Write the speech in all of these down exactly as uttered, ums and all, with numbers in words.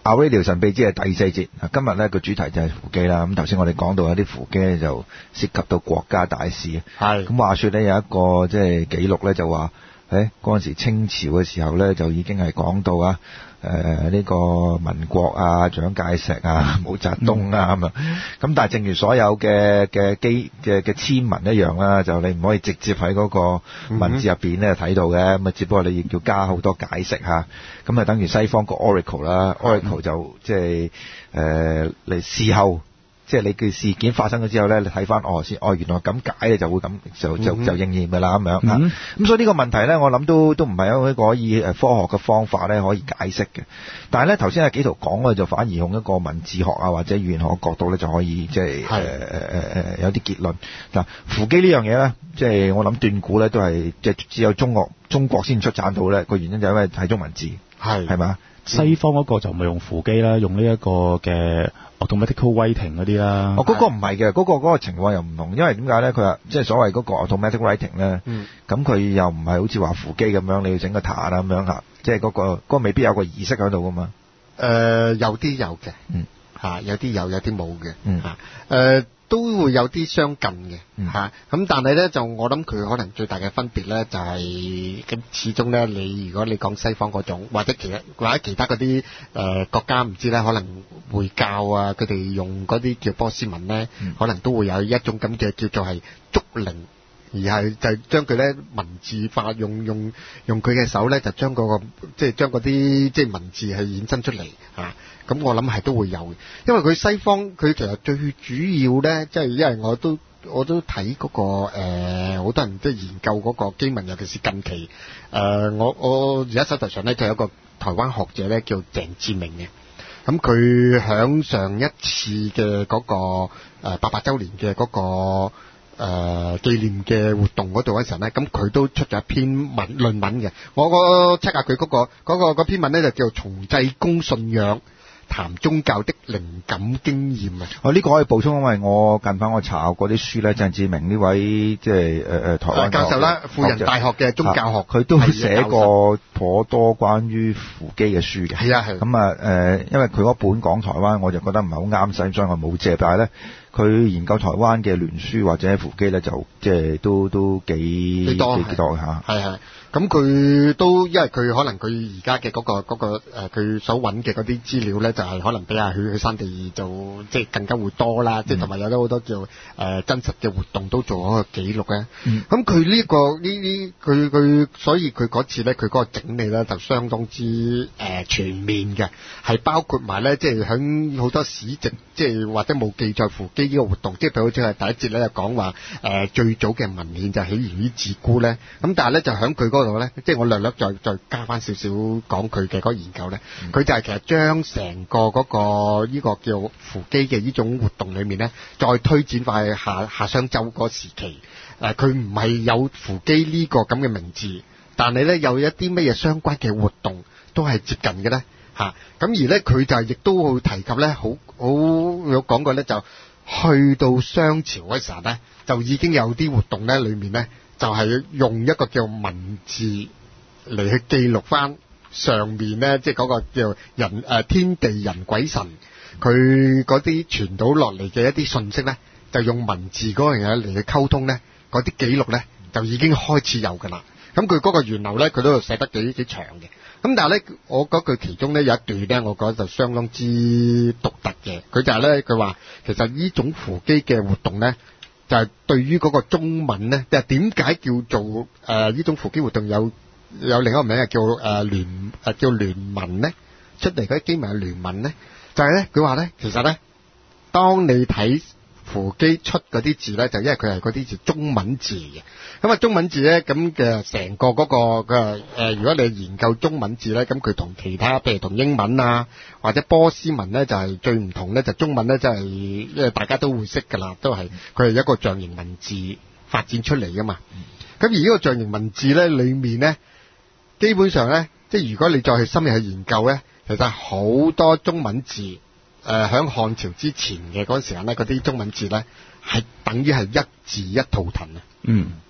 Our Radio 神秘之係第四節，今日咧個主題就係扶乩啦。咁頭先我哋講到有啲扶乩咧就涉及到國家大事啊。係。咁話說咧有一個即係記錄咧就話，誒嗰陣時清朝嘅時候咧就已經係講到啊。誒、呃、呢、這個民國啊、蔣介石啊、毛澤東啊咁啊，咁但係正如所有嘅嘅機嘅嘅簽文一樣啦，就你唔可以直接喺嗰個文字入邊咧睇到嘅，咁啊只不過你要加好多解釋嚇，咁啊等於西方個 Oracle 啦 ，Oracle 就即係誒嚟事後。即係你嘅事件發生咗之後咧，你睇翻哦先，哦原來咁解，你就會咁就就就應驗㗎啦咁樣。咁、嗯、所以呢個問題咧，我諗都都唔係一個可以誒科學嘅方法咧可以解釋嘅。但係咧頭先阿紀陶講嘅就反而用一個文字學啊或者語言學嘅角度咧就可以即係誒誒誒誒有啲結論。嗱，扶乩呢樣嘢咧，即係我諗斷估咧都係即係只有中國中國先出產到咧，個原因就係因為係中文字係係嘛？ 西方嗰個就唔係用扶乩啦，用呢一個嘅 automatical writing 嗰啲啦。哦， 嗰、那個唔係嘅，嗰、那個嗰、那個情況又唔同，因為點解咧？佢話即係所謂嗰個 automatic writing 咧，咁、嗯、佢又唔係好似話扶乩咁樣，你要整個壇啊咁樣嚇，即係嗰個嗰、那個未必有個儀式喺度噶嘛。 誒、呃，有啲有嘅，嗯，嚇，有啲有，有啲冇嘅，嗯，嚇，誒。都會有啲相近嘅嚇，咁、嗯啊、但係咧就我諗佢可能最大嘅分別咧就係、是、咁始終咧你如果你講西方嗰種或者其他或者其他嗰啲誒國家唔知咧可能會教啊佢哋用嗰啲叫波斯文咧、嗯，可能都會有一種咁嘅叫做係竹靈，而係就係將佢咧文字化，用用用佢嘅手咧就將嗰、那個即係將嗰啲即係文字係衍生出嚟嚇。咁我諗係都會有嘅，因為佢西方佢其實最主要咧，即係因為我都我都睇嗰、那個誒，好、呃、多人即係研究嗰個經文，尤其是近期誒、呃，我我而家手頭上咧就有一個台灣學者咧叫鄭志明嘅，咁佢響上一次嘅嗰、那個誒八百週年嘅嗰、那個誒、呃、紀念嘅活動嗰度嗰時候咧，咁佢都出咗一篇文論文嘅，我個 check 下佢嗰個嗰、那個、篇文咧就叫做重濟公信仰。談宗教的靈感經驗啊！ 哦，呢、這個可以補充，因為我近排我查過啲書咧，鄭志明呢位即係誒誒台灣教授啦，輔仁大學嘅宗教學， 佢、啊、都寫過頗多關於扶乩嘅書嘅。係啊係。咁啊誒，因為佢嗰本講台灣，我就覺得唔係好啱使，所以我冇借。但係咧，佢研究台灣嘅聯書或者扶乩咧，就即係都都幾幾多幾多嚇。係係。 咁佢都因為佢可能佢而家嘅嗰個嗰、嗰個誒佢、呃、所揾嘅嗰啲資料咧，就係、是、可能比阿許去山地就即係更加會多啦，即係同埋有咗好多叫誒、呃、真實嘅活動都做咗個記錄咧。咁佢呢個呢呢佢佢所以佢嗰次咧，佢嗰個整理咧就相當之誒、呃、全面嘅，係包括埋咧即係響好多史籍即係或者冇記載扶乩呢個活動，即係譬如好似係第一節咧就講話誒最早嘅文獻就起源於自姑咧，咁但係咧就響佢嗰度咧，即係我略略再再加翻少少講佢嘅嗰個研究咧，佢、嗯、就係其實將成個嗰、嗰個呢、呢個叫扶乩嘅呢種活動裏面咧，再推展翻去夏夏商周嗰時期，誒佢唔係有扶乩呢個咁嘅名字，但係咧有一啲乜嘢相關嘅活動都係接近嘅咧嚇，咁而咧佢就係亦都會提及咧，好好有講過咧，就去到商朝嗰時候咧，就已經有啲活動咧裏面咧。就係、是、用一個叫文字嚟去記錄翻上面咧，即係嗰個叫人誒、呃、天地人鬼神佢嗰啲傳到落嚟嘅一啲信息咧，就用文字嗰樣嘢嚟去溝通咧，嗰啲記錄咧就已經開始有噶啦。咁佢嗰個源流咧，佢都寫得幾幾長嘅。咁但係咧，我嗰句其中咧有一段咧，我覺得就相當之獨特嘅。佢就係咧，佢話其實呢種扶乩嘅活動咧。就係、是、對於嗰個中文咧，就係點解叫做誒呢、呃、種扶乩活動有有另一個名係叫誒、呃、聯誒叫聯文咧，出嚟嗰啲經文係聯文咧，就係咧佢話咧，其實咧，當你睇扶乩出嗰啲字咧，就因為佢係嗰啲字中文字嘅。咁啊中文字咧，咁嘅成個嗰、嗰個嘅誒、呃，如果你研究中文字咧，咁佢同其他譬如同英文啊或者波斯文咧，就係、是、最唔同咧，就中文咧，即係因為大家都會識㗎啦，都係佢係一個象形文字發展出嚟㗎嘛。咁、嗯、而呢個象形文字咧，裏面咧，基本上咧，即係如果你再去深入去研究咧，其實好多中文字誒，喺、呃、漢朝之前嘅嗰陣時間咧，嗰啲中文字咧係等於係一字一圖騰啊。嗯。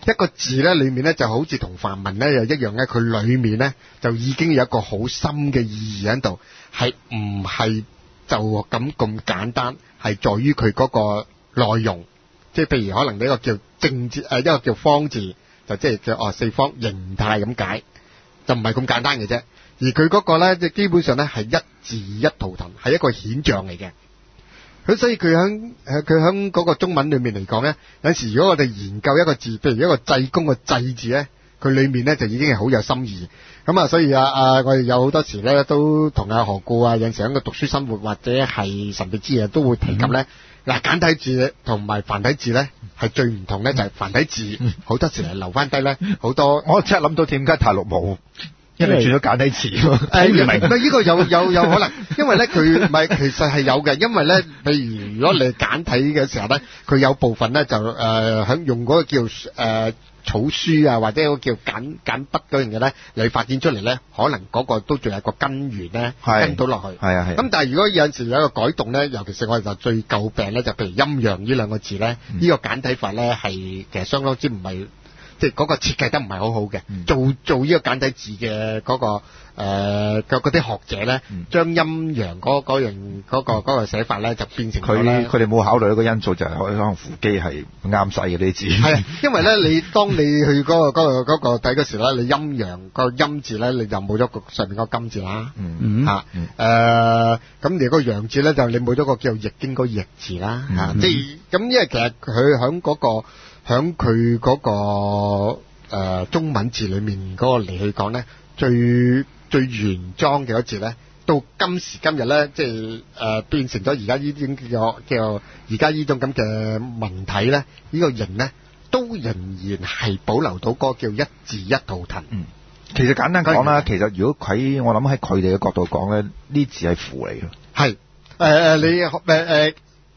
一個字咧裏面咧就好似同梵文咧又一樣咧，佢裏面咧就已經有一個好深嘅意義喺度，係唔係就咁咁簡單，係在於佢嗰個內容。即係譬如可能呢個叫正字，誒一個叫方字，就即係叫哦四方形態咁解，就唔係咁簡單嘅啫。而佢嗰個咧，即基本上咧係一字一圖騰，係一個顯象嚟嘅。咁所以佢喺誒佢喺嗰個中文裏面嚟講咧，有時如果我哋研究一個字，譬如一個濟公嘅濟字咧，佢裏面咧就已經係好有心意。咁啊，所以啊啊，我哋有好多時咧都同阿何故啊，有陣時喺個讀書生活或者係神秘之夜都會提及咧。嗯嗱，簡體字同埋繁體字咧係最唔同咧，就係繁體字好多時係留翻低咧，好多我即係諗到點解大陸冇，因為轉咗簡體字。誒， 唔係呢個有有有可能，因為咧佢唔係其實係有嘅，因為咧，譬如如果你簡體嘅時候咧，佢有部分咧就誒響、呃、用嗰個叫誒。呃草書啊，或者嗰個叫簡簡筆嗰樣嘢咧，你發展出嚟咧，可能嗰個都仲有個根源咧，跟到落去。係啊係。咁但係如果有陣時有一個改動咧，尤其是我哋就最詬病咧，就譬如陰陽呢兩個字咧，呢、嗯、個簡體法咧係其實相當之唔係，即係嗰個設計得唔係好好嘅、嗯。做做呢個簡體字嘅嗰、嗰個誒嗰啲學者咧，將、嗯、陰陽嗰嗰樣嗰個嗰、嗰個寫法咧，就變成佢佢哋冇考慮一個因素，就係可能扶乩係啱使嘅呢啲字。係， 因為咧你當你去嗰、嗰個嗰、嗰個嗰、嗰個睇嗰時咧，你陰陽個陰字咧，你就冇咗個上面個金字啦。嗯嚇誒，咁而個陽字咧，就你冇咗個叫易經個易字啦。嚇、嗯，即係咁，因為其實佢喺嗰個喺佢嗰個、呃、中文字裡面嗰個嚟去講咧，最最原裝嘅嗰字咧，到今時今日咧，即係誒、呃、變成咗而家呢種叫叫而家呢種咁嘅文體咧，呢、呢個形咧都仍然係保留到嗰個叫一字一圖騰。 嗯，其實簡單講啦，其實如果喺我諗喺佢哋嘅角度講咧，呢字係符嚟嘅。 係誒誒，你誒誒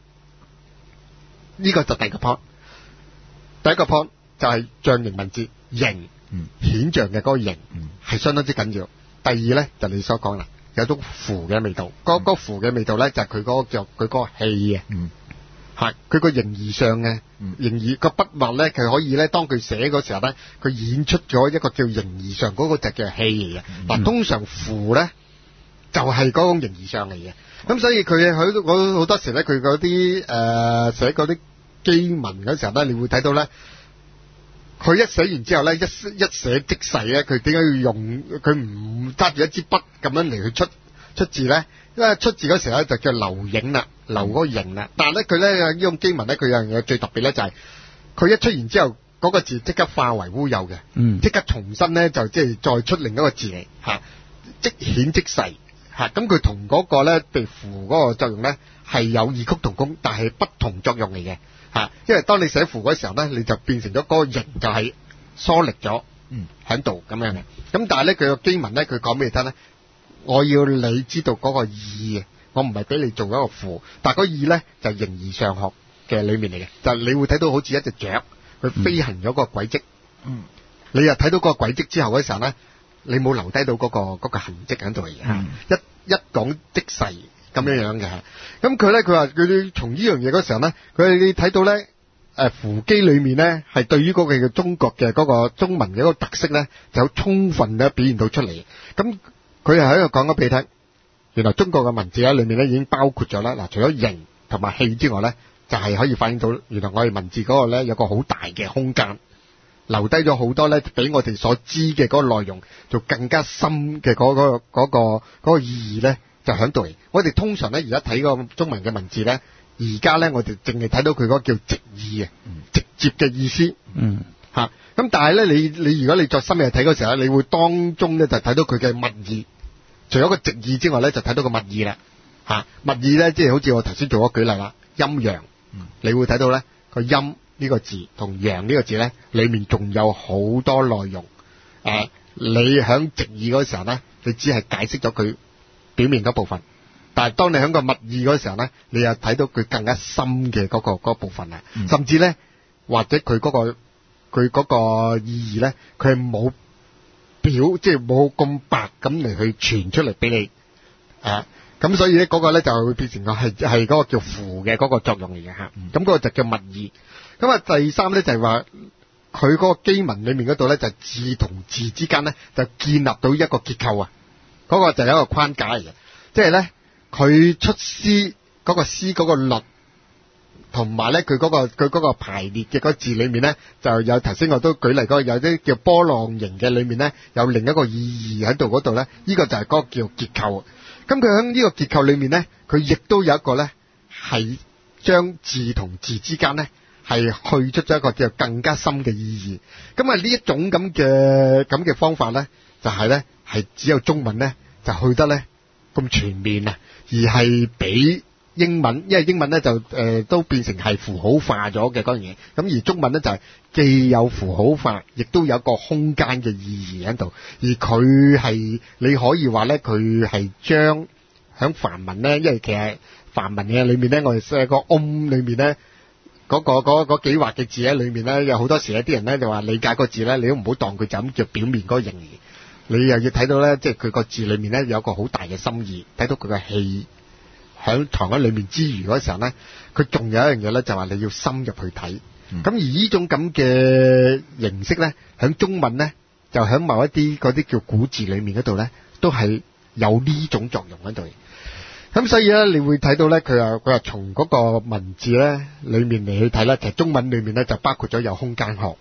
呢個就第一個 point， 第一個 point 就係象形文字形。嗯，顯象嘅嗰個形係相當之緊要。第二咧就你所講啦，有種符嘅味道。嗰、嗯、嗰符嘅味道咧就係佢嗰個叫佢嗰個氣啊。嗯，係佢個形而上嘅，形而個筆墨咧，佢可以咧當佢寫嗰時候咧，佢演出咗一個叫形而上嗰個就叫氣嚟嘅。嗱、嗯，通常符咧就係、是、嗰種形而上嚟嘅。咁所以佢佢我好多時咧，佢嗰啲誒寫嗰啲基文嗰時候咧，你會睇到咧。佢一寫完之後咧，一一寫即逝咧，佢點解要用佢唔揸住一支筆咁樣嚟去出出字咧？因為出字嗰時候咧就叫留影啦，留嗰個形啦。但係咧佢咧呢種經文咧，佢有樣嘢最特別咧就係、是、佢一出完之後，嗰、那個字即刻化為烏有嘅，嗯，即刻重新咧就即係再出另一個字嚟嚇，即顯即逝嚇。咁佢同嗰個咧被符嗰個作用咧係有異曲同工，但係不同作用嚟嘅。吓，因為當你寫符嗰時候咧，你就變成咗嗰個形就係疏力咗，嗯，喺度咁樣嘅。咁但係咧，佢個經文咧，佢講俾你聽咧，我要你知道嗰個意嘅，我唔係俾你做一個符，但係嗰個意咧就係形而上學嘅裏面嚟嘅，就係、你會睇到好似一隻雀，佢飛行咗個軌跡，嗯，你又睇到嗰個軌跡之後嗰時候咧，你冇留低到嗰、嗰個嗰、嗰個痕跡喺度嚟嘅，嗯、一一講即逝。咁樣樣嘅，咁佢咧佢話佢從呢樣嘢嗰時候咧，佢你睇到咧，誒扶乩裏面咧係對於嗰個嘅中國嘅嗰個中文嘅一個特色咧，就有充分嘅表現到出嚟。咁佢係喺度講咗俾你聽，原來中國嘅文字喺裏面咧已經包括咗啦。嗱，除咗形同埋氣之外咧，就係、是、可以反映到原來我哋文字嗰個咧有個好大嘅空間，留低咗好多咧，俾我哋所知嘅嗰個內容，就更加深嘅嗰、嗰個嗰、嗰個嗰、嗰個意義咧。就喺度嚟，我哋通常咧而家睇個中文嘅文字咧，而家咧我哋淨係睇到佢嗰個叫直意嘅、嗯，直接嘅意思。嗯，嚇、啊。咁但係咧，你你如果你再深入睇嗰時候咧，你會當中咧就睇到佢嘅密意。除咗個直意之外咧，就睇到個密意啦。嚇、啊，密意咧即係好似我頭先做咗舉例啦，陰陽。嗯，你會睇到咧個陰呢個字同陽呢個字咧，裡面仲有好多內容。誒、啊，你喺直意嗰時候咧，你只係解釋咗佢表面嗰部分，但係當你喺個密意嗰時候咧，你又睇到佢更加深嘅嗰、嗰個嗰個部分啊、嗯，甚至咧或者佢嗰、嗰個佢嗰個意義咧，佢係冇表，即係冇咁白咁嚟去傳出嚟俾你啊，咁所以咧嗰個咧就會變成個係係嗰個叫符嘅嗰個作用嚟嘅嚇，咁、嗯、嗰、嗰個就叫密意。咁啊第三咧就係話佢嗰個基文裏面嗰度咧，就字同字之間咧，就建立到一個結構啊。嗰、那個就係一個框架嚟嘅，即係咧佢出詩嗰個詩嗰個律，同埋咧佢嗰個佢嗰個排列嘅嗰個字裏面咧，就有頭先我都舉例嗰個有啲叫波浪形嘅裏面咧，有另一個意義喺度嗰度咧，呢、這個就係嗰個叫結構。咁佢喺呢個結構裏面咧，佢亦都有一個咧係將字同字之間咧係去出咗一個叫更加深嘅意義。咁啊呢一種咁嘅咁嘅方法咧，就係咧係只有中文咧就去得咧咁全面啊，而係比英文，因為英文咧就誒、呃、都變成係符號化咗嘅嗰樣嘢，咁而中文咧就係、是、既有符號化，亦都有一個空間嘅意義喺度，而佢係你可以話咧，佢係將響梵文咧，因為其實梵文嘅裏面咧，我哋寫個 om 裏面咧，嗰、那個嗰嗰幾畫嘅字喺裏面咧，有好多時有啲人咧就話理解個字咧，你都唔好當佢就咁叫表面嗰個形義，你又要睇到咧，即係佢個字裏面咧有個好大嘅心意，睇到佢嘅氣。喺藏喺裏面之餘嗰時候咧，佢仲有一樣嘢咧，就話你要深入去睇。咁、嗯、而呢種咁嘅形式咧，喺中文咧，就喺某一啲嗰啲叫古字裏面嗰度咧，都係有呢種作用喺度。咁所以咧，你會睇到咧，佢話佢話從嗰個文字咧裏面嚟去睇咧，其實中文裏面咧就包括咗有空間學，誒、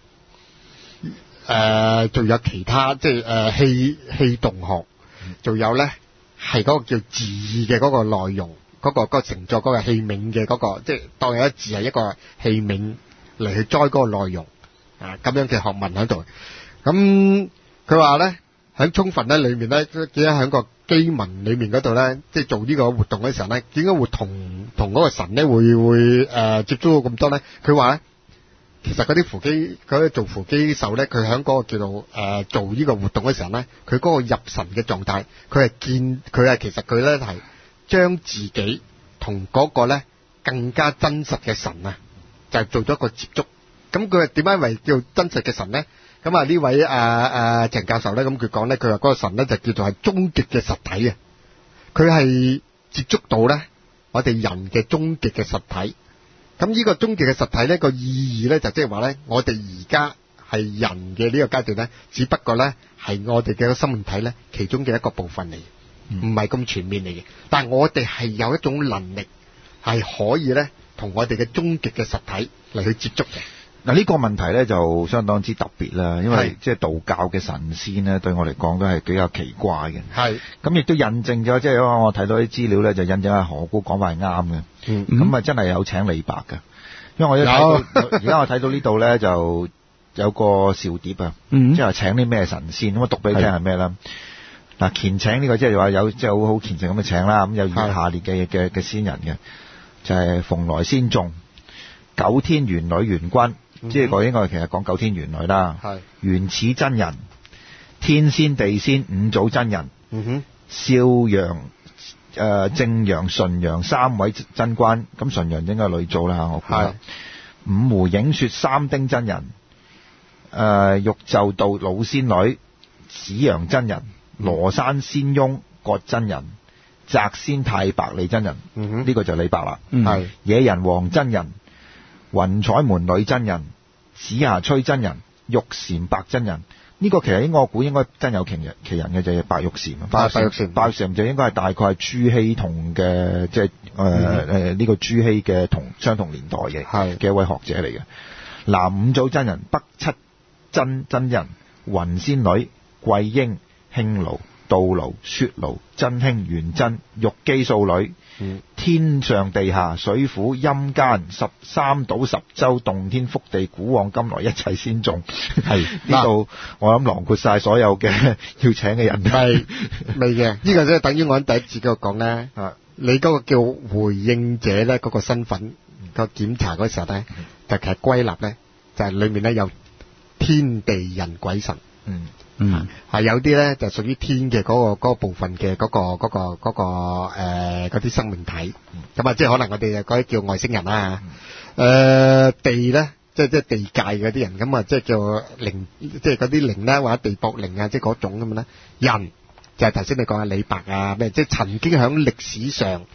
呃，仲有其他即係誒氣氣動學，仲有咧係嗰個叫字義嘅嗰個內容。嗰、那個嗰、那個成作嗰個器皿嘅嗰個，即係當有一字係一個器皿嚟去栽嗰個內容啊，咁樣嘅學問喺度。咁佢話咧喺充分咧裏面咧，點解喺個基文裏面嗰度咧，即係做呢個活動嘅時候咧，點解會同同嗰個神咧會會誒、呃、接觸到咁多咧？佢話咧，其實嗰啲扶乩嗰啲做扶乩手咧，佢喺嗰個叫做誒、呃、做呢個活動嘅時候咧，佢嗰個入神嘅狀態，佢係見佢係其實佢咧係。將自己同嗰個咧更加真實嘅神啊，就係做咗一個接觸。咁佢係點解為叫真實嘅神咧？咁啊呢位啊啊鄭教授咧，咁佢講咧，佢話嗰個神咧就叫做係終極嘅實體啊。佢係接觸到咧我哋人嘅終極嘅實體。咁呢個終極嘅實體咧個意義咧就即係話咧，我哋而家係人嘅呢個階段咧，只不過咧係我哋嘅生命體咧其中嘅一個部分嚟。唔係咁全面嚟嘅，但係我哋係有一種能力係可以咧同我哋嘅終極嘅實體嚟去接觸嘅。 嗱呢個問題咧就相當之特別啦，因為即係道教嘅神仙咧對我嚟講都係比較奇怪嘅。係咁亦都印證咗，即係我睇到啲資料咧就印證阿何姑講法係啱嘅。嗯，咁啊真係有請李白㗎，因為我一睇到而家我睇到呢度咧就有個笑碟啊，嗯、即係請啲咩神仙，咁我讀俾你聽係咩啦？嗱，虔請呢個即係話有即係好好虔誠咁嘅請啦，咁有以下列嘅嘅嘅仙人嘅，就係蓬萊仙眾、九天玄女玄君，嗯、即係個應該其實講九天玄女啦，玄始真人、天仙地仙五祖真人、嗯、哼少陽、誒正陽、純陽三位真君，咁純陽應該係女祖啦，我估啦，五湖映雪三丁真人、誒、呃、玉袖道老仙女、紫陽真人。羅山仙翁葛真人、澤仙太白李真人，呢、嗯這個就李白啦。係、嗯、野人王真人、雲彩門女真人、紫霞吹真人、玉蟾白真人。呢、這個其實應該我估應該真有其人其人嘅就係白玉蟾。白玉蟾，白玉蟾就應該係大概係朱熹同嘅，即係誒誒呢個朱熹嘅同相同年代嘅嘅一位學者嚟嘅。南五祖真人、北七真真人、雲仙女、桂英、興盧、杜盧、雪盧、真興、元真、玉姬素女、嗯、天上地下、水府、陰間、十三島、十洲、洞天福地、古往今來一切仙眾，係呢度我諗囊括晒所有嘅要請嘅人。係未嘅？呢個即係等於我喺第一次嗰度講咧，你嗰個叫回應者咧，嗰個身份個檢查嗰時候咧，就其實歸納咧，就係裏面咧有天地人鬼神。嗯。嗯，係有啲咧就屬於天嘅嗰、嗰個、嗰個部分嘅嗰、嗰個、嗰、嗰個、嗰個誒嗰啲生命體，咁、嗯、啊即係可能我哋嗰啲叫外星人啦，誒、嗯呃、地咧即係即係地界嗰啲人，咁啊即係叫靈，即係嗰啲靈啦或者地縛靈啊，即係嗰種咁樣咧。人就係頭先你講嘅李白啊咩，即係曾經喺歷史上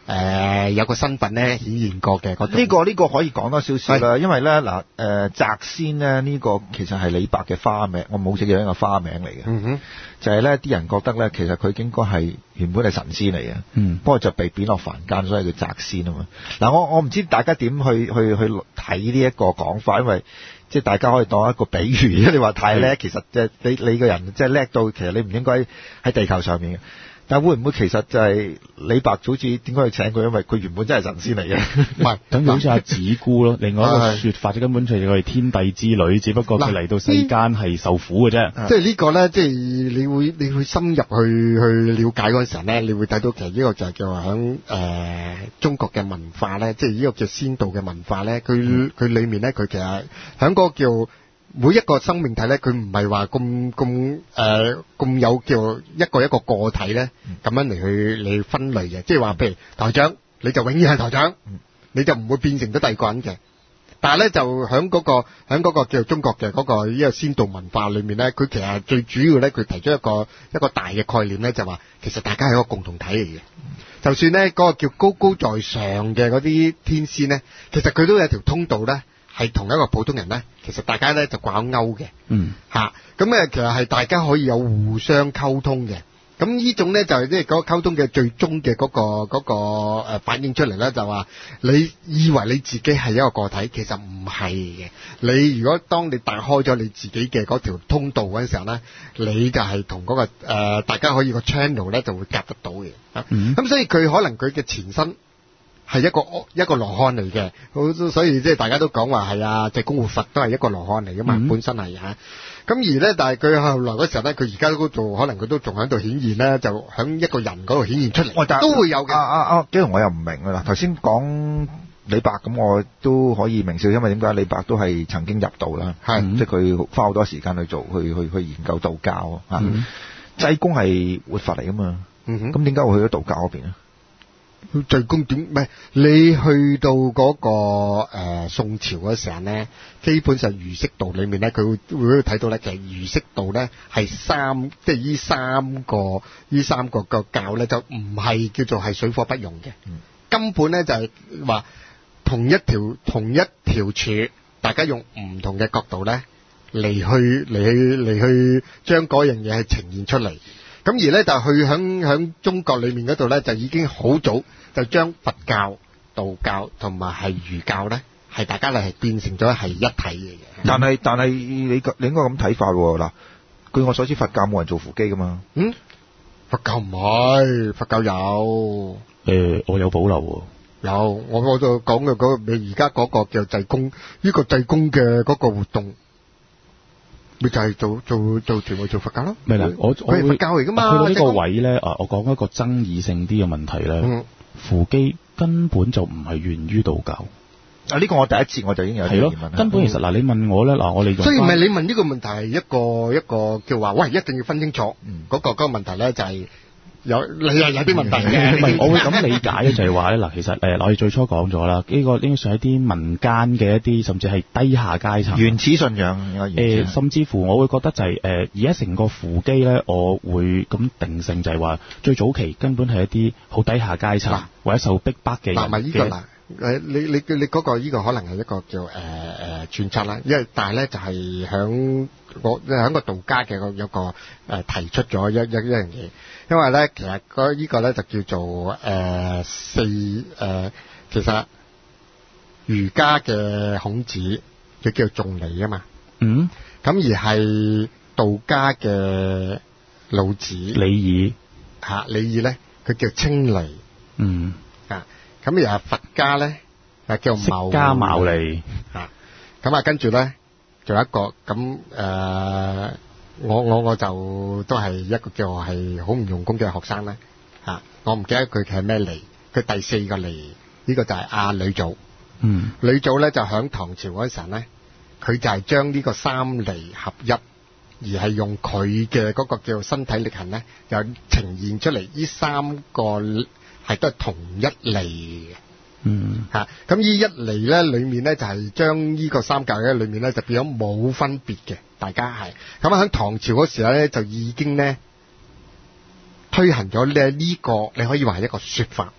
誒有個身份咧顯現過嘅嗰種。 呢個呢個可以講多少少啦，因為咧嗱誒謫仙咧呢個其實係李白嘅花名，我冇記錯一個花名嚟嘅。 嗯哼，就係咧啲人覺得咧其實佢應該係原本係神仙嚟嘅，嗯，不過就被貶落凡間，所以叫謫仙啊嘛。嗱我我唔知大家點去去去睇呢一個講法，因為即係大家可以當一個比喻，你話太叻，其實即係你你個人即係叻到其實你唔應該喺地球上面嘅。但會唔會其實就係李白好似點解要請佢？因為佢原本真係神仙嚟嘅， 唔係等於好似阿子姑咯。另外一個說法就根本就係佢係天帝之女，只不過佢嚟到世間係受苦嘅啫。 即係呢個咧，即係你會你會深入去去了解嗰陣時候咧，你會睇到其實呢個就係叫話響誒中國嘅文化咧，即係呢個叫仙道嘅文化咧，佢佢、嗯、裡面咧，佢其實響嗰個叫。每一個生命體咧，佢唔係話咁咁誒咁有叫一個一個個體咧，咁樣嚟去嚟分類嘅。即係話，譬如台長，你就永遠係台長，你就唔會變成咗第二個人嘅。但係咧，就喺嗰個喺嗰個叫中國嘅嗰個呢個仙道文化裏面咧，佢其實最主要咧，佢提出一個一個大嘅概念咧，就話其實大家係一個共同體嚟嘅。就算咧嗰個叫高高在上嘅嗰啲天仙咧，其實佢都有條通道咧。係同一個普通人咧，其實大家咧就掛鈎嘅，嗯，嚇，咁誒其實係大家可以有互相溝通嘅，咁呢種咧就係即係嗰個溝通嘅最終嘅嗰個嗰個誒反映出嚟咧，就話你以為你自己係一個個體，其實唔係嘅。你如果當你打開咗你自己嘅嗰條通道嗰陣時候咧，你就係同嗰個誒大家可以個 channel 咧就會夾得到嘅，嗯，咁所以佢可能佢嘅前身。係一個一個羅漢嚟嘅，好所以即係大家都講話係啊，濟公活佛都係一個羅漢嚟噶嘛，嗯、本身係嚇。咁而咧，但係佢後來嗰時候咧，佢而家都做，可能佢都仲喺度顯現咧，就喺一個人嗰度顯現出嚟，都會有嘅。啊啊啊！ 紀陶我又唔明㗎啦。頭先講李白咁，我都可以明少，因為點解李白都係曾經入道啦，係、嗯、即係佢花好多時間去做，去去去研究道教啊。濟、嗯、公係活佛嚟噶嘛？咁點解會去咗道教嗰邊啊？ 濟公點唔係你去到嗰、那個誒、呃、宋朝嗰時候咧，基本上儒釋道裏面咧，佢會會睇到咧，其實儒釋道咧係三，即係呢三個呢三個個教咧，就唔係叫做係水火不容嘅、嗯，根本咧就係、是、話同一條同一條柱，大家用唔同嘅角度咧嚟去嚟去嚟去將嗰樣嘢係呈現出嚟。咁而咧就去響響中國裏面嗰度咧，就已經好早就將佛教、道教同埋係儒教咧，係大家咧係變成咗係一體嘅嘢。 但係但係你你應該咁睇法喎。嗱，據我所知，佛教冇人做扶乩噶嘛。 嗯，佛教唔係，佛教有。 誒，我有保留喎。 有，我我就講嘅嗰個，你而家嗰個叫濟公，呢個濟公嘅嗰個活動。咪就係做做做全部做佛教咯， 咪啦，我我係佛教嚟噶嘛。 去到呢個位咧，啊，我講一個爭議性啲嘅問題咧，嗯，扶乩根本就唔係源於道教。 啊，呢個我第一次我就已經有啲疑問啦。 根本其實嗱，你問我咧，嗱，我哋所以唔係你問呢個問題係一個一個叫話，喂，一定要分清楚。嗯，嗰個嗰個問題咧就係。有你係有啲問題嘅， 唔係我會咁理解咧，就係話咧嗱，其實誒，我哋最初講咗啦，呢個應該算係一啲民間嘅一啲，甚至係低下階層原始信仰誒、呃，甚至乎我會覺得就係、是、誒，而家成個扶乩咧，我會咁定性就係話，最早期根本係一啲好低下階層或者受逼迫嘅人嘅。嗱，咪呢個嗱， 誒，你你你嗰個呢個可能係一個叫誒誒揣測啦，因為但係咧就係響我響個道家嘅個有個誒提出咗一一一樣嘢。因為咧，其實嗰呢個咧就叫做誒、呃、四誒、呃，其實儒家嘅孔子佢叫仲尼啊嘛，嗯，咁而係道家嘅老子李耳嚇，李耳咧佢叫青離，嗯啊，咁而係佛家咧係叫釋迦牟尼嚇，咁啊跟住咧仲有一個咁誒。呃我我我就都係一個叫係好唔用功嘅學生啦，吓，我唔記得佢係咩離，佢第四個離呢個就係阿呂祖，嗯，呂祖咧就響唐朝嗰陣咧，佢就係將呢個三離合一，而係用佢嘅嗰個叫身體力行咧，就呈現出嚟呢三個係都係同一離嘅。嗯，吓，咁呢一嚟咧，裏面咧就係將呢個三教咧，裏面咧就變咗冇分別嘅，大家係咁啊。喺唐朝嗰時候咧，就已經咧推行咗咧呢個，你可以話係一個說法，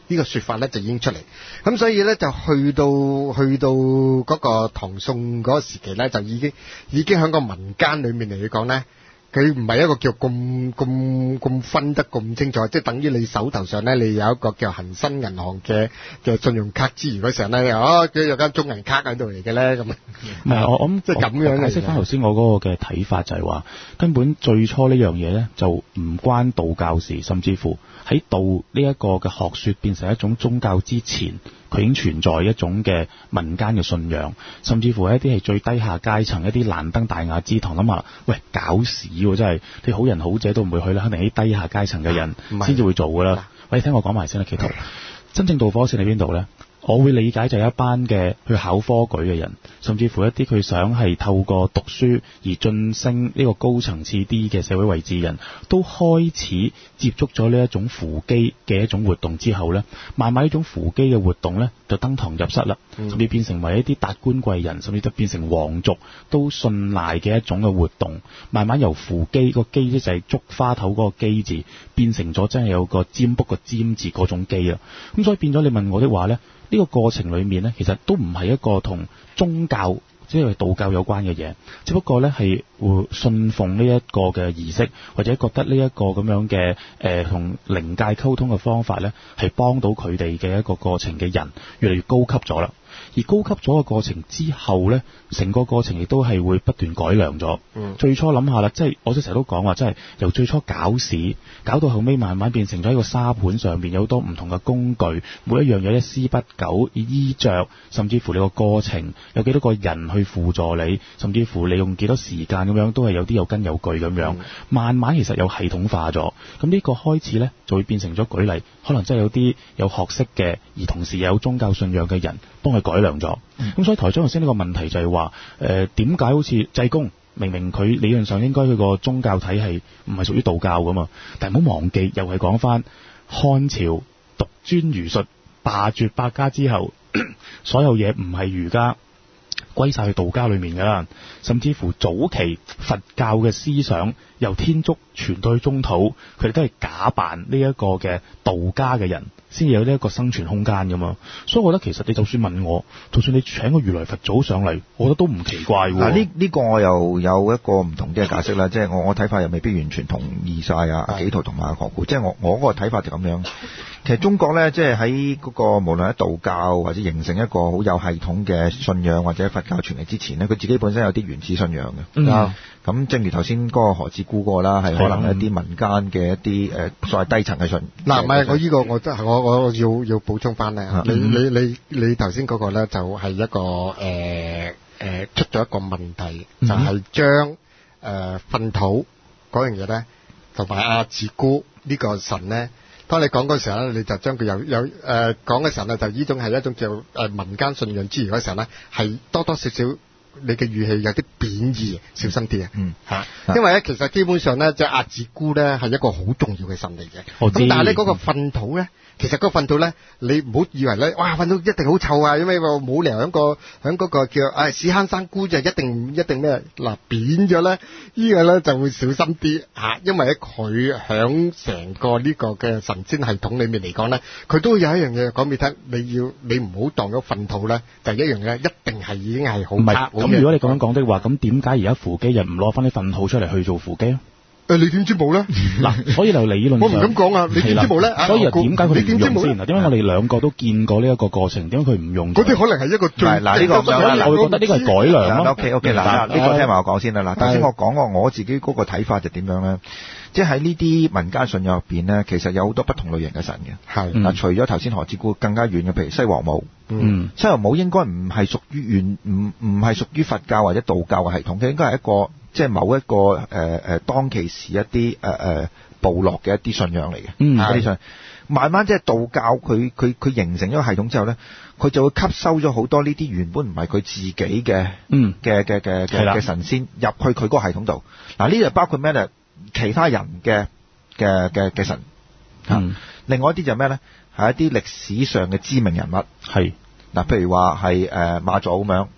呢個說法咧就已經出嚟。咁所以咧就去到去到嗰個唐宋嗰個時期咧，就已經已經喺個民間裏面嚟講咧。佢唔係一個叫咁咁咁分得咁清楚，即係等於你手頭上咧，你有一個叫恒生銀行嘅嘅信用卡之餘嗰時候咧，哦，佢有間中銀卡喺度嚟嘅咧，咁啊， 唔係我我諗即係咁樣解釋翻頭先我嗰個嘅睇法就係話，根本最初呢樣嘢咧就唔關道教事，甚至乎喺道呢一個嘅學說變成一種宗教之前，佢已經存在一種嘅民間嘅信仰，甚至乎一啲係最低下階層一啲難登大雅之堂，諗下，喂，搞屎喎！真係你好人好者都唔會去啦，肯定啲低下階層嘅人先至會做噶啦。喂，聽我講埋先啦，祈禱。真正導火線喺邊度呢？我會理解就係一班嘅去考科舉嘅人，甚至乎一啲佢想係透過讀書而晉升呢個高層次啲嘅社會位置嘅人，都開始接觸咗呢一種扶乩嘅一種活動之後呢，慢慢呢種扶乩嘅活動呢，就登堂入室啦，甚至變成為一啲達官貴人，甚至就變成皇族都信賴嘅一種嘅活動。慢慢由扶乩個乩呢就係竹花頭嗰個乩字，變成咗真係有個占卜個占字嗰種乩啦。咁所以變咗你問我的話呢。呢個過程裏面呢，其實都唔係一個同宗教即係道教有關嘅嘢，只不過呢係會信奉呢一個嘅儀式，或者覺得呢一個咁樣嘅誒同靈界溝通嘅方法呢，係幫到佢哋嘅一個過程嘅人越嚟越高級咗啦。而高級咗嘅過程之後呢，成個過程亦都係會不斷改良咗。嗯、最初諗下啦，即係我都成日都講話，即係由最初搞屎，搞到後尾慢慢變成咗一個沙盤上面有好多唔同嘅工具，每一樣有一絲不苟，衣着，甚至乎你個過程有幾多個人去輔助你，甚至乎你用幾多時間咁樣，都係有啲有根有據咁樣。嗯、慢慢其實有系統化咗，咁呢個開始呢，就會變成咗舉例，可能真係有啲有學識嘅，而同時有宗教信仰嘅人幫佢改良咗。咁、嗯、所以台長頭先呢個問題就係話，誒點解好似濟公明明佢理論上應該佢個宗教體系唔係屬於道教噶嘛，但係唔好忘記又係講翻漢朝獨尊儒術罷黜百家之後，所有嘢唔係儒家歸晒去道家裏面噶啦，甚至乎早期佛教嘅思想由天竺傳到去中土，佢哋都係假扮呢一個嘅道家嘅人，先有呢一個生存空間噶嘛。所以我覺得其實你就算問我，就算你請個如來佛祖上嚟，我覺得都唔奇怪喎。嗱， 呢呢個我又有一個唔同嘅解釋啦，即係我我睇法又未必完全同意晒啊阿紀陶同埋阿學古，即係我我嗰個睇法就咁樣。其實中國咧，即係喺嗰個無論喺道教或者形成一個好有系統嘅信仰或者佛教傳嚟之前咧，佢自己本身有啲原始信仰嘅。嗯。咁正如頭先嗰個何志姑嗰個啦，係可能一啲民間嘅一啲誒所謂低層嘅信。 嗱，唔係我呢個我真係我我要要補充翻咧。你你你你頭先嗰個咧就係一個誒誒出咗一個問題，就係將誒糞土嗰樣嘢咧，同埋阿志姑呢個神咧。當你講嗰時候咧，你就將佢有有誒講嘅時候咧，就呢種係一種叫誒民間信仰之餘嗰時候咧，係多多少少你嘅語氣有啲貶義，小心啲啊！嗯嚇，因為咧其實基本上咧，即係阿子姑咧係一個好重要嘅神嚟嘅。咁但係咧嗰個糞土咧，其實嗰個糞土咧，你唔好以為咧，哇糞土一定好臭啊！因為冇理由喺個喺嗰個叫誒屎坑山姑就一定一定咩嗱扁咗咧，呢個咧就會小心啲嚇，因為咧佢響成個呢個嘅神仙系統裏面嚟講咧，佢都有一樣嘢講俾你聽，你要你唔好當咗糞土咧，就一樣嘢一定係已經係好差。 咁如果你咁樣講的話，咁點解而家扶乩人唔攞翻啲糞土出嚟去做扶乩啊？ 誒，你點知冇咧？ 嗱，所以就理論上， 我唔敢講啊！你點知冇咧？ 所以點解佢哋唔用先？嗱，點解我哋兩個都見過呢一個過程？點解佢唔用？ 嗰啲可能係一個最嗱呢個， 我會覺得呢個係改良咯。 O K O K 嗱，呢個聽埋我講先啦。嗱，頭先我講過我自己嗰個睇法就點樣咧？即係喺呢啲民間信仰入邊咧，其實有好多不同類型嘅神嘅。係嗱，除咗頭先何志姑更加遠嘅，譬如西王母。嗯，西王母應該唔係屬於原唔唔係屬於佛教或者道教嘅系統嘅，應該係一個即係某一個誒誒、呃、當其時一啲誒誒部落嘅一啲信仰嚟嘅。嗯，一啲信慢慢即係道教佢佢佢形成咗個系統之後咧，佢就會吸收咗好多呢啲原本唔係佢自己嘅嗯嘅嘅嘅嘅嘅神仙入去佢嗰個系統度。嗱，呢度包括咩咧？其他人嘅嘅嘅嘅神。嗯，另外一啲就係咩咧？係一啲歷史上嘅知名人物。係嗱，譬如話係誒媽祖咁樣。嗯。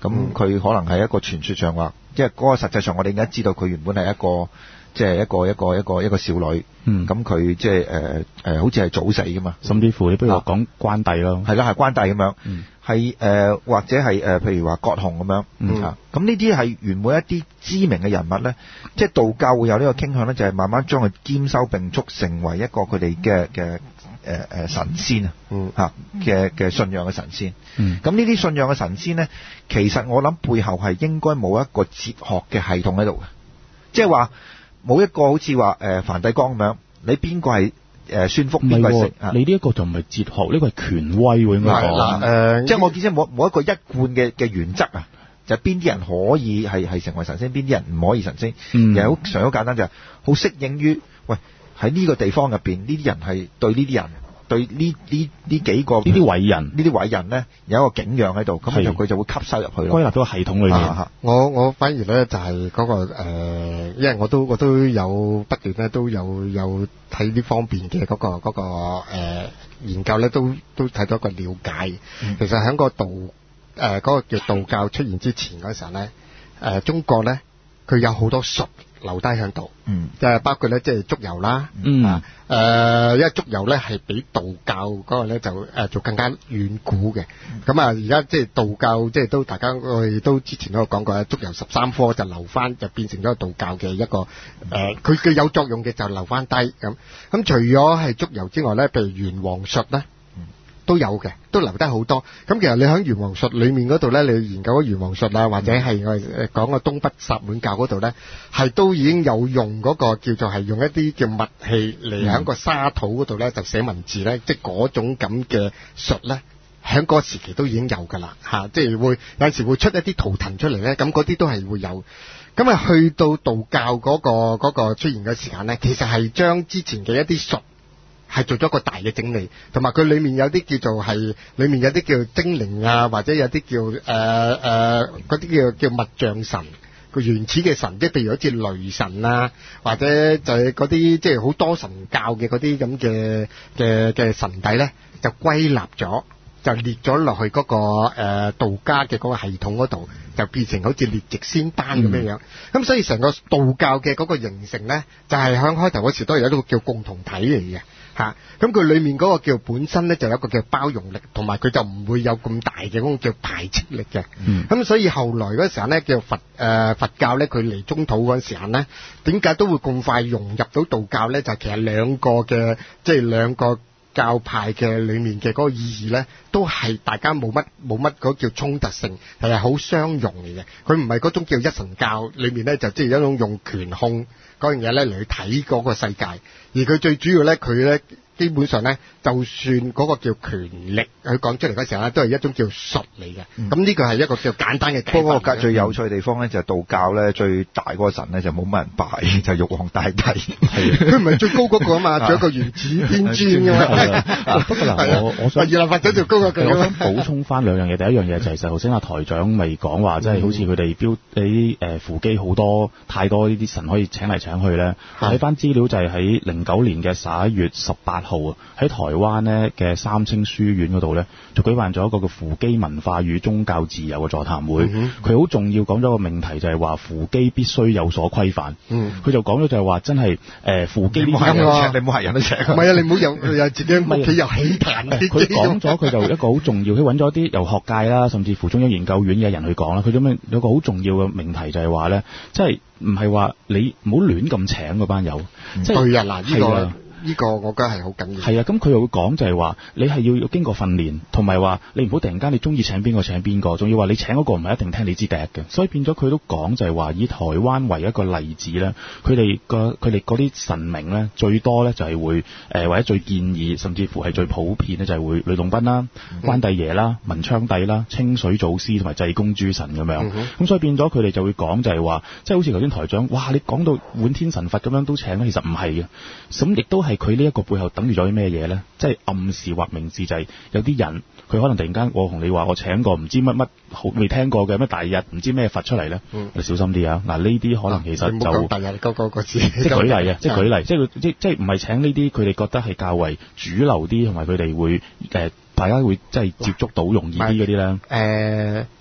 咁佢可能係一個傳說上話，即係嗰個實際上我哋而家知道佢原本係一個即係一個一個一個一個少女， 嗯， 咁佢即係誒誒好似係早死噶嘛， 甚至乎你不如話講關帝咯， 係啦係關帝咁樣， 嗯， 係誒、呃、或者係誒、呃、譬如話葛洪咁樣， 嗯啊，咁呢啲係原本一啲知名嘅人物咧，即係道教會有呢個傾向咧，就係、是、慢慢將佢兼收並蓄，成為一個佢哋嘅嘅誒誒神仙啊， 嗯嚇嘅嘅信仰嘅神仙， 嗯， 咁呢啲信仰嘅神仙咧，其實我諗背後係應該冇一個哲學嘅系統喺度嘅，即係話冇一個好似話誒梵蒂岡咁樣，你邊個係誒宣福邊個係食？ 你呢一個就唔係哲學，呢個係權威喎，應該講。 嗱誒， 即係我見即係冇冇一個一貫嘅嘅原則啊，就係邊啲人可以係係成為神仙，邊啲人唔可以神仙。 嗯， 又好常好簡單就係好適應於喂喺呢個地方入邊，呢啲人係對呢啲人。對呢呢呢幾個呢啲偉人， 呢啲偉人咧有一個景仰喺度，咁就佢就會吸收入去咯， 歸納到個系統裏面。 啊、 我我反而咧就係嗰、那個誒、呃，因為我都我都有不斷咧都有有睇呢方面嘅嗰、那個嗰、那個誒、呃、研究咧，都都睇到一個了解。嗯、其實喺個道誒嗰、呃那個叫道教出現之前嗰時候咧，誒、呃、中國咧佢有好多術留低喺度，嗯，即係包括咧，即係祝由啦， 嗯， 啊，誒、呃，因為祝由咧係比道教嗰個咧就誒、呃、做更加遠古嘅，咁、嗯、啊，而家即係道教即係都大家我哋都之前都有講過，祝由十三科就留翻，就變成咗道教嘅一個誒，佢、呃、嘅有作用嘅就留翻低咁。咁除咗係祝由之外咧，譬如元王術咧。都有嘅，都留低好多。咁其實你喺元王術裏面嗰度咧，你研究咗元王術啊，或者係我哋講個東北薩滿教嗰度咧，係都已經有用嗰個叫做係用一啲叫密器嚟喺個沙土嗰度咧就寫文字咧，即係嗰種咁嘅術咧，喺嗰個時期都已經有㗎啦嚇，即係會有陣時會出一啲圖騰出嚟咧，咁嗰啲都係會有。咁啊，去到道教嗰個嗰個出現嘅時間咧，其實係將之前嘅一啲術係做咗個大嘅整理，同埋佢裏面有啲叫做係，裏面有啲叫精靈啊，或者有啲叫誒誒嗰啲叫叫物象神，個原始嘅神，即係譬如好似雷神啊，或者就係嗰啲即係好多神教嘅嗰啲咁嘅嘅嘅神體咧，就歸納咗，就列咗落去嗰個誒道家嘅嗰個系統嗰度，就變成好似列席仙班咁樣樣。咁、嗯、所以成個道教嘅嗰個形成咧，就係響開頭嗰時都係有一個叫共同體嚟嘅。嚇，咁佢裏面嗰個叫本身咧，就有一個叫包容力，同埋佢就唔會有咁大嘅嗰種叫排斥力嘅。咁、嗯、所以後來嗰時候咧，叫佛誒、呃、佛教咧，佢嚟中土嗰陣時候咧，點解都會咁快融入到道教咧？就係、其實兩個嘅即係兩個教派嘅裏面嘅嗰個意義咧，都係大家冇乜冇乜嗰叫衝突性，係好相容嚟嘅。佢唔係嗰種叫一神教裏面咧，就即係一種用權控嗰樣嘢咧嚟去睇嗰個世界。而佢最主要咧，佢咧基本上咧，就算嗰個叫權力，佢講出嚟嗰時候咧，都係一種叫術嚟嘅。咁呢個係一個叫簡單嘅解釋。不過個最有趣嘅地方咧，就係道教咧最大嗰個神咧，就冇乜人拜，就係、玉皇大帝。係佢唔係最高嗰個啊嘛，仲有一個原始天尊噶嘛。 不過嗱，我我想月亮佛祖就高過佢。 我想補充翻兩樣嘢。第一樣嘢就係頭先阿台長咪講話，即係好似佢哋標啲誒扶乩好多太多呢啲神可以請嚟請去咧。睇翻資料就係喺零九年嘅十一月十八號啊，喺台灣呢嘅三清書院嗰度咧，就舉辦咗一個叫扶乩文化與宗教自由嘅座談會。佢、嗯、好重要講咗個命題就係話扶乩必須有所規範。佢、嗯、就講咗就係話真係誒扶乩呢啲嘢，你冇客人都請。唔係啊，你唔好有有自己屋企有起壇。佢講咗佢就一個好重要，佢揾咗啲由學界啦，甚至乎中央研究院嘅人去講啦。佢咁樣有個好重要嘅命題就係話咧，即係唔係話你唔好亂咁請嗰班友。即係對啊，嗱呢個。呢、這個我覺得係好緊要。係啊，咁佢又會講就係話，你係要經過訓練，同埋話你唔好突然間你中意請邊個請邊個，仲要話你請嗰個唔係一定聽你支笛嘅。所以變咗佢都講就係話，以台灣為一個例子咧，佢哋個佢哋嗰啲神明咧，最多咧就係會誒、呃、或者最建議，甚至乎係最普遍咧就係會呂洞賓啦、嗯、關帝爺啦、文昌帝啦、清水祖師同埋濟公諸神咁樣。咁、嗯、所以變咗佢哋就會講就係話，即係好似頭先台長，哇！你講到滿天神佛咁樣都請咧，其實唔係嘅。咁亦都係。係佢呢一個背後等住咗啲咩嘢咧？即係暗示或明示就係有啲人佢可能突然間我同你話我請個唔知乜乜好未聽過嘅咩大日唔知咩佛出嚟咧，你、嗯、小心啲啊！嗱呢啲可能其實就大日嗰個個字，即係舉例啊！即係舉例，即係即即係唔係請呢啲佢哋覺得係較為主流啲，同埋佢哋會誒、呃、大家會即係接觸到容易啲嗰啲咧。誒、呃，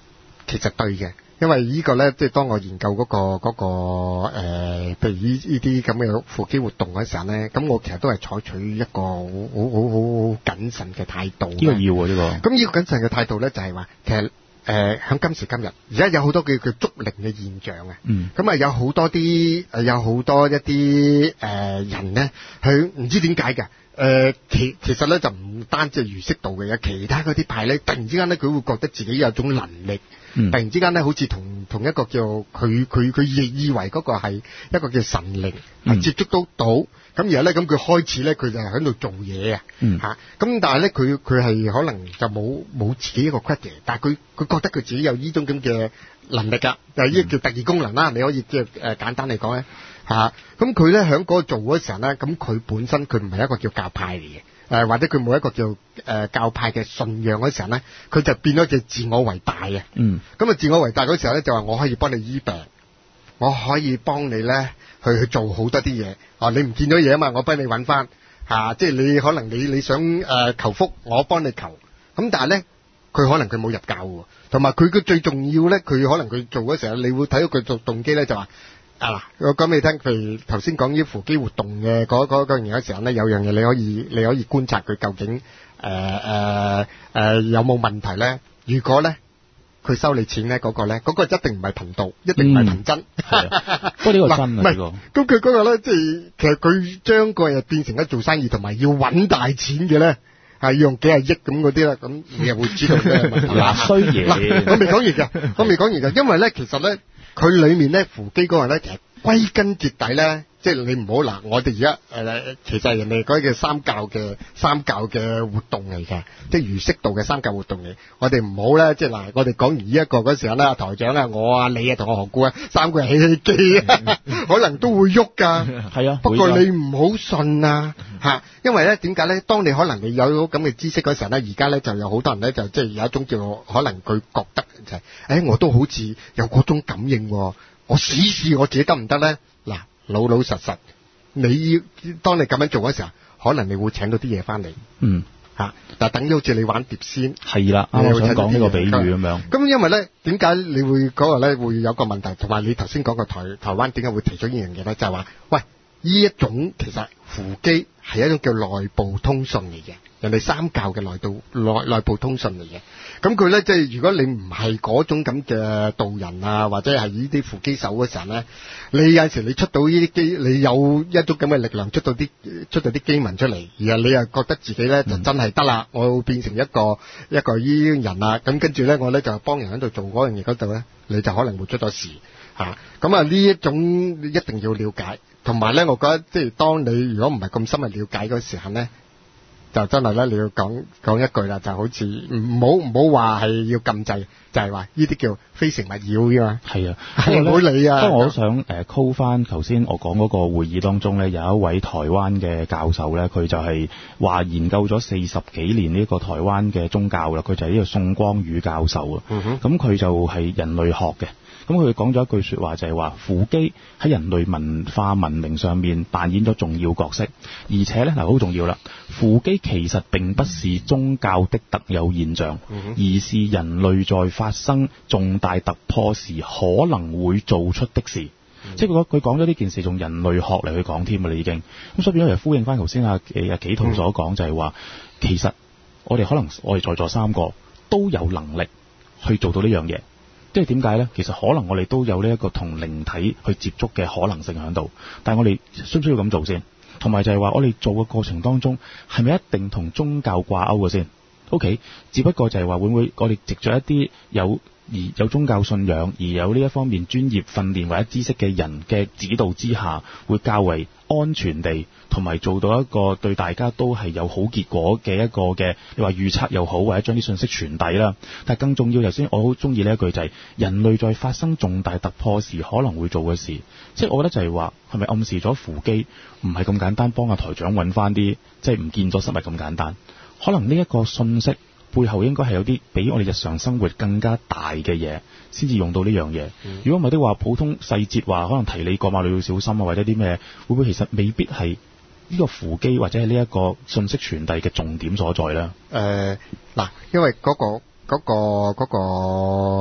其實對嘅。因為呢個咧，即係當我研究嗰、嗰個嗰、嗰個誒、呃，譬如呢呢啲咁嘅扶乩活動嗰時候咧，咁我其實都係採取一個好好好好謹慎嘅態度。呢個要喎呢個。 咁呢個謹慎嘅態度咧，就係話其實誒，喺、呃、今時今日，而家有好多叫叫捉靈嘅現象啊。 嗯。 咁啊，有好多啲誒，有好多一啲誒、呃、人咧，佢唔知點解嘅。誒、呃，其其實咧就唔單止係儒釋道嘅，有其他嗰啲派咧，突然之間咧佢會覺得自己有種能力，嗯、突然之間咧好似同同一個叫佢佢佢以以為嗰個係一個叫神靈，係、嗯、接觸到到，咁然後咧咁佢開始咧佢就係喺度做嘢啊，嚇、嗯，咁但係咧佢佢係可能就冇冇自己一個 credit，但係佢佢覺得佢自己有呢種咁嘅能力㗎，就係呢個叫特異功能啦，你可以即係誒簡單嚟講咧。嚇，咁佢咧喺嗰個做嗰時候咧，咁佢本身佢唔係一個叫教派嚟嘅，誒、呃、或者佢冇一個叫誒、呃、教派嘅信仰嗰時候咧，佢就變咗隻自我為大啊。嗯。咁啊，自我為大嗰時候咧，就話我可以幫你醫病，我可以幫你咧去去做好多啲嘢。啊，你唔見咗嘢啊嘛，我幫你揾翻嚇，即係你可能你你想誒、呃、求福，我幫你求。咁但係咧，佢可能佢冇入教喎，同埋佢嘅最重要咧，佢可能佢做嗰時候，你會睇到佢做動機咧，就話。啊！我講俾你聽，譬如頭先講啲扶乩活動嘅嗰嗰嗰樣嘢嘅時候咧，有樣嘢你可以你可以觀察佢究竟誒誒誒有冇問題咧？如果咧佢收你錢咧，嗰、嗰個咧嗰、嗰個一定唔係貧道，一定唔係貧真。 不過呢個真啊，唔係咁佢嗰個咧，即係其實佢將個嘢變成一做生意，同埋要揾大錢嘅咧，係要用幾廿億咁嗰啲啦。咁你又會知道咩問題？ 嗱衰嘢， 嗱我未講完㗎，我未講完㗎，因為咧其實咧。佢裏面咧扶乩嗰個咧，其實歸根結底咧，即係你唔好嗱，我哋而家誒，其實人哋嗰啲嘅三教嘅三教嘅活動嚟嘅，即係儒釋道嘅三教活動嚟。我哋唔好咧，即係嗱，我哋講完呢一個嗰時候咧，台長啊，我啊，你啊，同我何故啊，三個人起起機啊，可能都會喐噶。係啊，不過你唔好信啊嚇，因為咧點解咧？當你可能你有咁嘅知識嗰時候咧，而家咧就有好多人咧就即係有一種叫可能佢覺得就係、是，誒我都好似有嗰種感應喎。我試試我自己得唔得咧？嗱，老老實實，你要當你咁樣做嗰時候，可能你會請到啲嘢翻嚟。嗯，嚇，但係等於好似你玩碟仙，係啦， 啱我想講呢個比喻咁樣。 咁因為咧，點解你會嗰個咧會有個問題？同埋你頭先講個台台灣點解會提出呢樣嘢咧？就係話，喂，呢一種其實扶乩係一種叫內部通訊嚟嘅，人哋三教嘅內部內內部通訊嚟嘅。咁佢咧即係如果你唔係嗰種咁嘅道人啊，或者係呢啲扶乩手嗰時候咧，你有陣時你出到呢啲機，你有一種咁嘅力量出到啲出到啲機文出嚟，而係你又覺得自己咧就真係得啦，我會變成一個一個呢啲人啊，咁跟住咧我咧就幫人喺度做嗰樣嘢嗰度咧，你就可能會出咗事嚇。咁啊呢一種一定要了解，同埋咧我覺得即係當你如果唔係咁深入了解嗰時候咧。就真係咧，你要講講一句啦，就好似唔好唔好話係要禁制，就係話呢啲叫非誠勿擾㗎嘛。係啊，唔好理啊。 不過我都想誒 call 翻頭先我講嗰個會議當中咧，有一位台灣嘅教授咧，佢就係話研究咗四十幾年呢個台灣嘅宗教啦，佢就係呢個宋光宇教授啊。嗯哼。咁佢就係人類學嘅。咁佢講咗一句說話就係話扶乩喺人類文化文明上面扮演咗重要角色，而且咧嗱好重要啦，扶乩其實並不是宗教的特有現象，嗯、而是人類在發生重大突破時可能會做出的事。嗯、即係佢佢講咗呢件事用人類學嚟去講添啊，你已經咁，所以變咗嚟呼應翻頭先阿誒阿紀陶所講，就係話其實我哋可能我哋在座三個都有能力去做到呢樣嘢。即係點解呢？其實可能我哋都有呢一個同靈體去接觸嘅可能性喺度，但係我哋需唔需要咁做先？同埋就係話我哋做嘅過程當中係咪一定同宗教掛鈎嘅先 ？OK， 只不過就係話會唔會我哋藉著一啲有而有宗教信仰而有呢一方面專業訓練或者知識嘅人嘅指導之下，會較為安全地同埋做到一個對大家都係有好結果嘅一個嘅，你話預測又好，或者將啲信息傳遞啦。但係更重要，頭先我好中意呢一句就係、是、人類在發生重大突破時可能會做嘅事，即係我覺得就係話係咪暗示咗扶乩唔係咁簡單幫阿台長揾翻啲即係唔見咗失物咁簡單，可能呢一個信息背後應該係有啲比我哋日常生活更加大嘅嘢，先至用到呢樣嘢。如果唔係的話，普通細節話可能提你過馬路要小心啊，或者啲咩，會唔會其實未必係呢個扶乩或者係呢一個信息傳遞嘅重點所在咧？ 誒嗱、呃，因為嗰、嗰個嗰、嗰個嗰、嗰個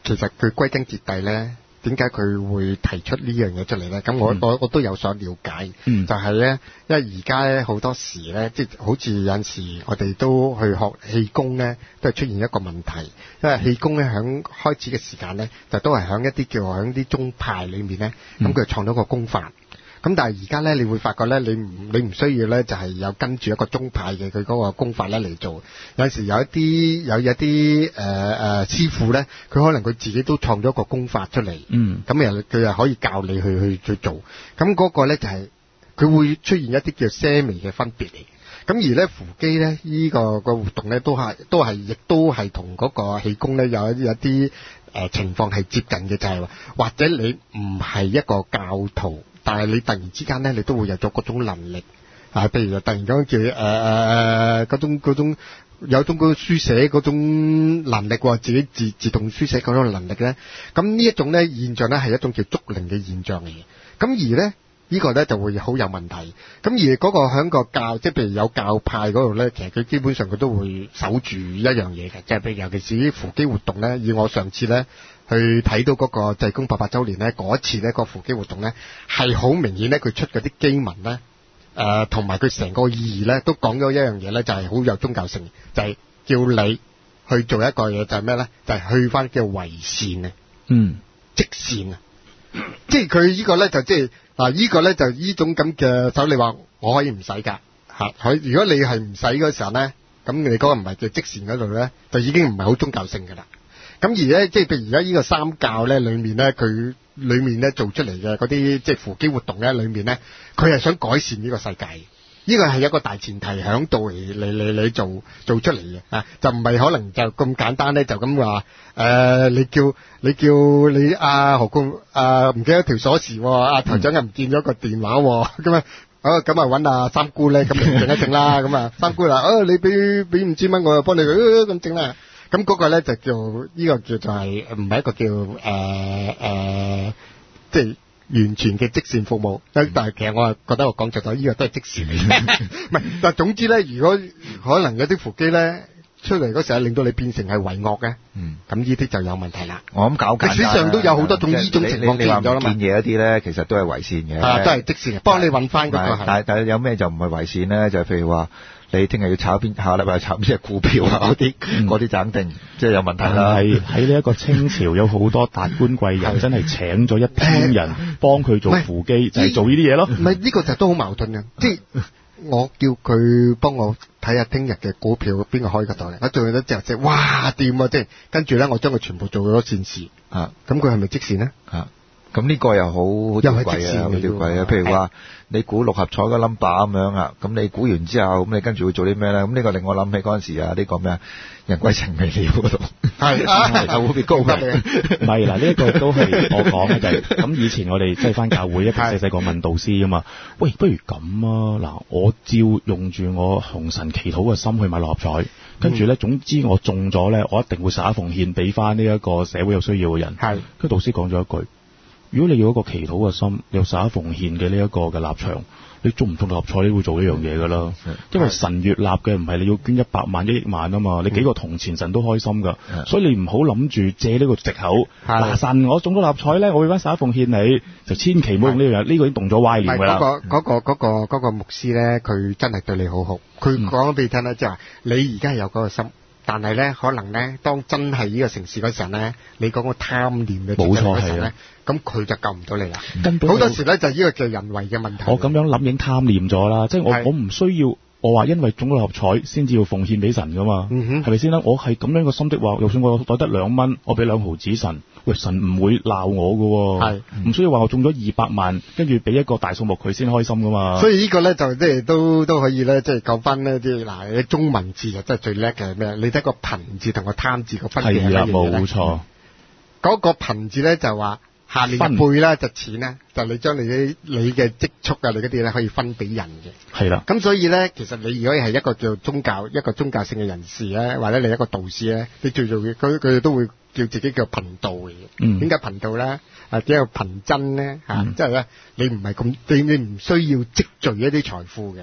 其實佢歸根結底咧，點解佢會提出呢樣嘢出嚟咧？咁我、嗯、我我都有所了解，嗯、就係咧，因為而家咧好多時咧，即係好似有陣時我哋都去學氣功咧，都係出現一個問題，因為氣功咧響開始嘅時間咧，就都係響一啲叫響啲宗派裏面咧，咁佢創咗個功法。咁但係而家咧，你會發覺咧，你唔你唔需要咧，就係有跟住一個宗派嘅佢嗰個功法咧嚟做。有陣時有一啲有一啲誒誒師傅咧，佢可能佢自己都創咗一個功法出嚟。嗯。咁又佢又可以教你去去去做。咁嗰個咧就係、是、佢會出現一啲叫些微嘅分別嚟。咁而咧扶乩咧呢、這個個活動咧都係都係亦都係同嗰個氣功咧有一有啲誒情況係接近嘅，就係、是、話或者你唔係一個教徒。但係你突然之間咧，你都會有咗嗰種能力啊！譬如突然間叫誒誒誒嗰種嗰種有種嗰種書寫嗰種能力喎，自己自自動書寫嗰種能力咧，咁呢一種咧現象咧係一種叫觸靈嘅現象嚟嘅。咁而咧呢、呢個咧就會好有問題。咁而嗰個喺個教，即係譬如有教派嗰度咧，其實佢基本上佢都會守住一樣嘢嘅，即係譬如尤其是啲扶乩活動咧，以我上次咧。去睇到嗰個濟公八百週年咧，嗰一次咧個扶乩活動咧係好明顯咧，佢出嗰啲經文咧，誒同埋佢成個意義咧，都講咗一樣嘢咧，就係、是、好有宗教性，就係、是、叫你去做一個嘢，就係咩咧？就係、是、去翻叫為善啊，嗯，積善啊，即係佢呢個咧就即係嗱，呢個咧就呢種咁嘅手，你話我可以唔使㗎嚇，佢如果你係唔使嗰時候咧，咁你嗰個唔係叫積善嗰度咧，就已經唔係好宗教性㗎啦。咁而咧，即係譬如而家呢個三教咧，裏面咧，佢裏面咧做出嚟嘅嗰啲即係扶乩活動咧，裏面咧，佢係想改善呢個世界，呢個係一個大前提響度嚟嚟嚟嚟做做出嚟嘅啊，就唔係可能就咁簡單咧，就咁話誒，你叫你叫你阿何公啊唔記得條鎖匙，阿頭長又唔見咗個電話，咁啊，好咁啊揾阿三姑咧，咁整一整啦，咁啊三姑啦，哦你俾俾五千蚊我，又幫你咁整啦。咁嗰個咧就叫呢、這個叫做係唔係一個叫誒誒、呃呃，即係完全嘅積善服務。嗯、但係其實我係覺得我講錯咗，呢、這個都係積善嚟嘅。唔係，但係總之咧，如果可能有啲扶乩咧出嚟嗰時候，令到你變成係為惡嘅，嗯，咁呢啲就有問題啦。 我諗搞簡單，歷史上都有好多種呢種情況出現咗啦嘛。 見嘢一啲咧，其實都係為善嘅， 啊，都係積善嘅，幫你揾翻嗰個係。 但係但係有咩就唔係為善咧？就係、是、譬如話。你聽日要炒邊下禮拜炒邊隻股票啊？嗰啲嗰啲斬定，即係有問題啦。 係喺呢一個清朝有好多達官貴人真係請咗一班人幫佢做扶乩，就係做呢啲嘢咯。 唔係呢個就都好矛盾嘅，即係我叫佢幫我睇下聽日嘅股票邊個開嗰度嚟，我做咗之後即係哇掂啊！即係跟住咧，我將佢全部做咗善事啊！咁佢係咪積善咧？啊！ 咁呢個又好好吊詭啊，好吊詭啊！譬如話你估六合彩個 number 咁樣啊，咁你估完之後，咁你跟住會做啲咩咧？咁呢個令我諗起嗰陣時啊，呢、呢個咩啊，人鬼情未了嗰度，係啊，就會別高嘅。 唔係嗱，呢一個都係我講嘅就係、是、咁。以前我哋即係翻教會一細細個問導師啊嘛，喂，不如咁啊，嗱，我照用住我紅神祈禱嘅心去買六合彩，跟住咧，總之我中咗咧，我一定會灑奉獻俾翻呢一個社會有需要嘅人。係，跟住導師講咗一句。如果你要一個祈禱嘅心，你有灑奉獻嘅呢一個嘅立場，你中唔中六合彩，你會做呢樣嘢噶啦。因為神越立嘅唔係你要捐一百萬、一億萬啊嘛，你幾個銅錢神都開心噶。所以你唔好諗住借呢個藉口。嗱，神我中咗六合彩咧，我會翻灑奉獻你，就千祈唔好用呢樣嘢。呢、這個已經動咗歪念噶啦。 嗰、那個嗰、那個嗰、那個嗰、那個牧師咧，佢真係對你好好。佢講咗俾你聽咧，即係話你而家係有嗰個心。但係咧，可能咧，當真係呢個城市嗰陣咧，你講個貪念嘅冇錯係咧，咁佢就救唔到你啦。根本好多時咧就係、是、呢個叫人為嘅問題。 我咁樣諗已經貪念咗啦，即係我我唔需要我話因為中咗六合彩先至要奉獻俾神噶嘛，係咪先啦？我係咁樣個心的話，就算我袋得兩蚊，我俾兩毫子神，喂，神唔會鬧我噶，係唔需要話我中咗二百萬，跟住俾一個大數目佢先開心噶嘛。所以呢個咧就即係都都可以咧，即係救翻呢啲嗱，你中文字就真係最叻嘅係咩？你睇個貧字同個貪字個分別係乜嘢咧？ 冇錯， 嗰個貧字咧就話。下面嘅背啦就錢啦，就你將你啲你嘅積蓄啊，你嗰啲咧可以分俾人嘅。係啦，咁所以咧，其實你如果係一個叫宗教一個宗教性嘅人士咧，或者你一個導師咧，你最做嘅佢佢哋都會叫自己叫貧道嘅。嗯，點解貧道咧？啊，點解貧真咧？嚇、嗯，即係咧，你唔係咁，你你唔需要積聚一啲財富嘅。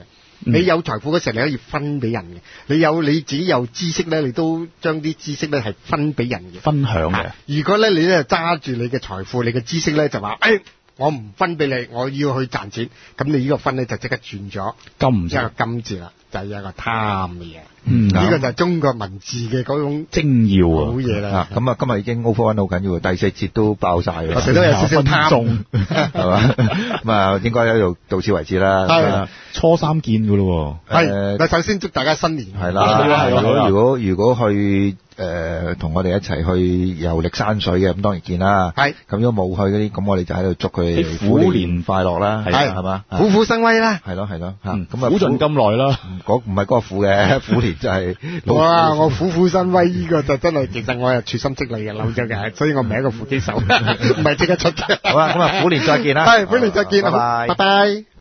你有財富嗰時候，你可以分俾人嘅。你有你自己有知識咧，你都將啲知識咧係分俾人嘅， 分享嘅。 如果咧你咧揸住你嘅財富、你嘅知識咧，就話誒。哎我唔分俾你，我要去賺錢，咁你呢個分咧就即刻轉咗金字， 一個金字啦，就係一個貪嘅嘢。 嗯， 呢個就係中國文字嘅嗰種精要啊， 好嘢啦。 咁啊，今日已經 over one 好緊要，第四節都爆晒嘅。 我哋都有少少貪， 係嘛？咁啊，應該喺度到此為止啦。 係初三見㗎咯。 係，嗱，首先祝大家新年係啦。如果如果如果去誒同我哋一齊去遊歷山水嘅，咁當然見啦。係。咁如果冇去嗰啲，咁我哋就喺度祝佢虎年快樂啦，係係嘛？ 虎虎生威啦。 係咯係咯嚇。 咁啊，虎盡甘來啦。 嗰唔係嗰個虎嘅，虎年就係。 哇！我虎虎生威呢個就真係，其實我係處心積慮嘅諗咗嘅，所以我唔係一個虎機手，唔係即刻出嘅。 好啦，咁啊，虎年再見啦。 係虎年再見，拜拜。拜拜。